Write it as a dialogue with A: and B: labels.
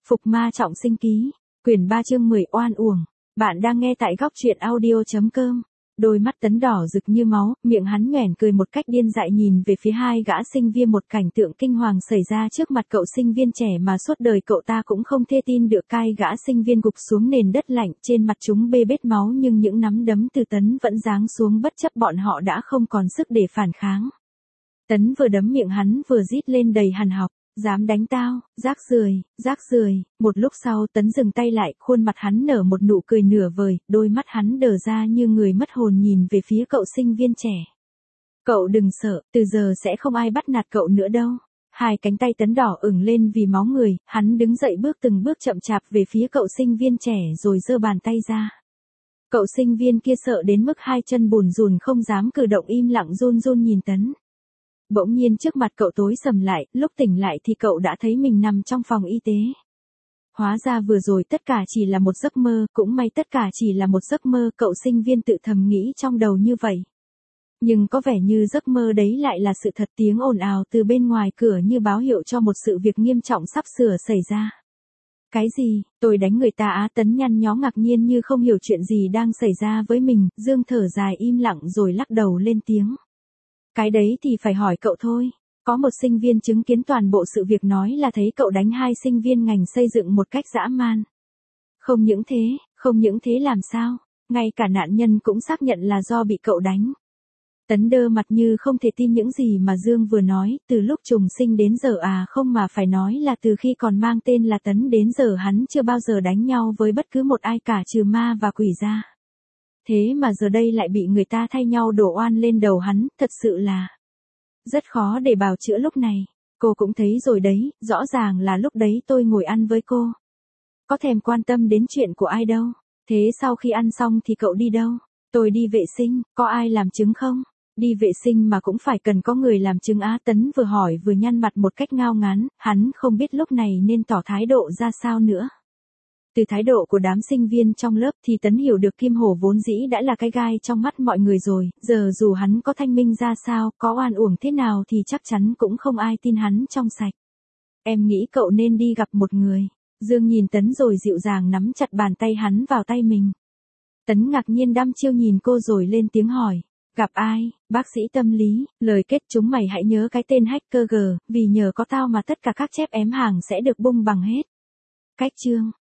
A: Phục ma trọng sinh ký, quyển 3 chương 10 oan uổng. Bạn đang nghe tại góc truyện audio.com. Đôi mắt Tấn đỏ rực như máu, miệng hắn nhoẻn cười một cách điên dại nhìn về phía hai gã sinh viên, một cảnh tượng kinh hoàng xảy ra trước mặt cậu sinh viên trẻ mà suốt đời cậu ta cũng không thể tin được. Hai gã sinh viên gục xuống nền đất lạnh, trên mặt chúng bê bết máu nhưng những nắm đấm từ Tấn vẫn giáng xuống bất chấp bọn họ đã không còn sức để phản kháng. Tấn vừa đấm miệng hắn vừa rít lên đầy hằn học. Dám đánh tao, rác rưởi. Một lúc sau Tấn dừng tay lại, khuôn mặt hắn nở một nụ cười nửa vời, đôi mắt hắn đờ ra như người mất hồn nhìn về phía cậu sinh viên trẻ. Cậu đừng sợ, từ giờ sẽ không ai bắt nạt cậu nữa đâu. Hai cánh tay Tấn đỏ ửng lên vì máu người, hắn đứng dậy từng bước chậm chạp về phía cậu sinh viên trẻ rồi giơ bàn tay ra. Cậu sinh viên kia sợ đến mức hai chân bùn rùn không dám cử động, im lặng run run nhìn Tấn. Bỗng nhiên trước mặt cậu tối sầm lại, lúc tỉnh lại thì cậu đã thấy mình nằm trong phòng y tế. Hóa ra vừa rồi tất cả chỉ là một giấc mơ, cũng may tất cả chỉ là một giấc mơ, cậu sinh viên tự thầm nghĩ trong đầu như vậy. Nhưng có vẻ như giấc mơ đấy lại là sự thật. Tiếng ồn ào từ bên ngoài cửa như báo hiệu cho một sự việc nghiêm trọng sắp sửa xảy ra. Cái gì, tôi đánh người ta á? Tấn nhăn nhó ngạc nhiên như không hiểu chuyện gì đang xảy ra với mình, Dương thở dài im lặng rồi lắc đầu lên tiếng. Cái đấy thì phải hỏi cậu thôi. Có một sinh viên chứng kiến toàn bộ sự việc nói là thấy cậu đánh hai sinh viên ngành xây dựng một cách dã man. Không những thế làm sao? Ngay cả nạn nhân cũng xác nhận là do bị cậu đánh. Tấn đơ mặt như không thể tin những gì mà Dương vừa nói, từ lúc trùng sinh đến giờ à, không mà phải nói là từ khi còn mang tên là Tấn đến giờ hắn chưa bao giờ đánh nhau với bất cứ một ai cả trừ ma và quỷ ra. Thế mà giờ đây lại bị người ta thay nhau đổ oan lên đầu hắn, thật sự là rất khó để bào chữa lúc này. Cô cũng thấy rồi đấy, rõ ràng là lúc đấy tôi ngồi ăn với cô. Có thèm quan tâm đến chuyện của ai đâu. Thế sau khi ăn xong thì cậu đi đâu? Tôi đi vệ sinh, có ai làm chứng không? Đi vệ sinh mà cũng phải cần có người làm chứng á? Tấn vừa hỏi vừa nhăn mặt một cách ngao ngán, hắn không biết lúc này nên tỏ thái độ ra sao nữa. Từ thái độ của đám sinh viên trong lớp thì Tấn hiểu được Kim Hổ vốn dĩ đã là cái gai trong mắt mọi người rồi, giờ dù hắn có thanh minh ra sao, có oan uổng thế nào thì chắc chắn cũng không ai tin hắn trong sạch. Em nghĩ cậu nên đi gặp một người. Dương nhìn Tấn rồi dịu dàng nắm chặt bàn tay hắn vào tay mình. Tấn ngạc nhiên đăm chiêu nhìn cô rồi lên tiếng hỏi. Gặp ai? Bác sĩ tâm lý, lời kết chúng mày hãy nhớ cái tên hacker G, vì nhờ có tao mà tất cả các chép ém hàng sẽ được bung bằng hết. Cách chương.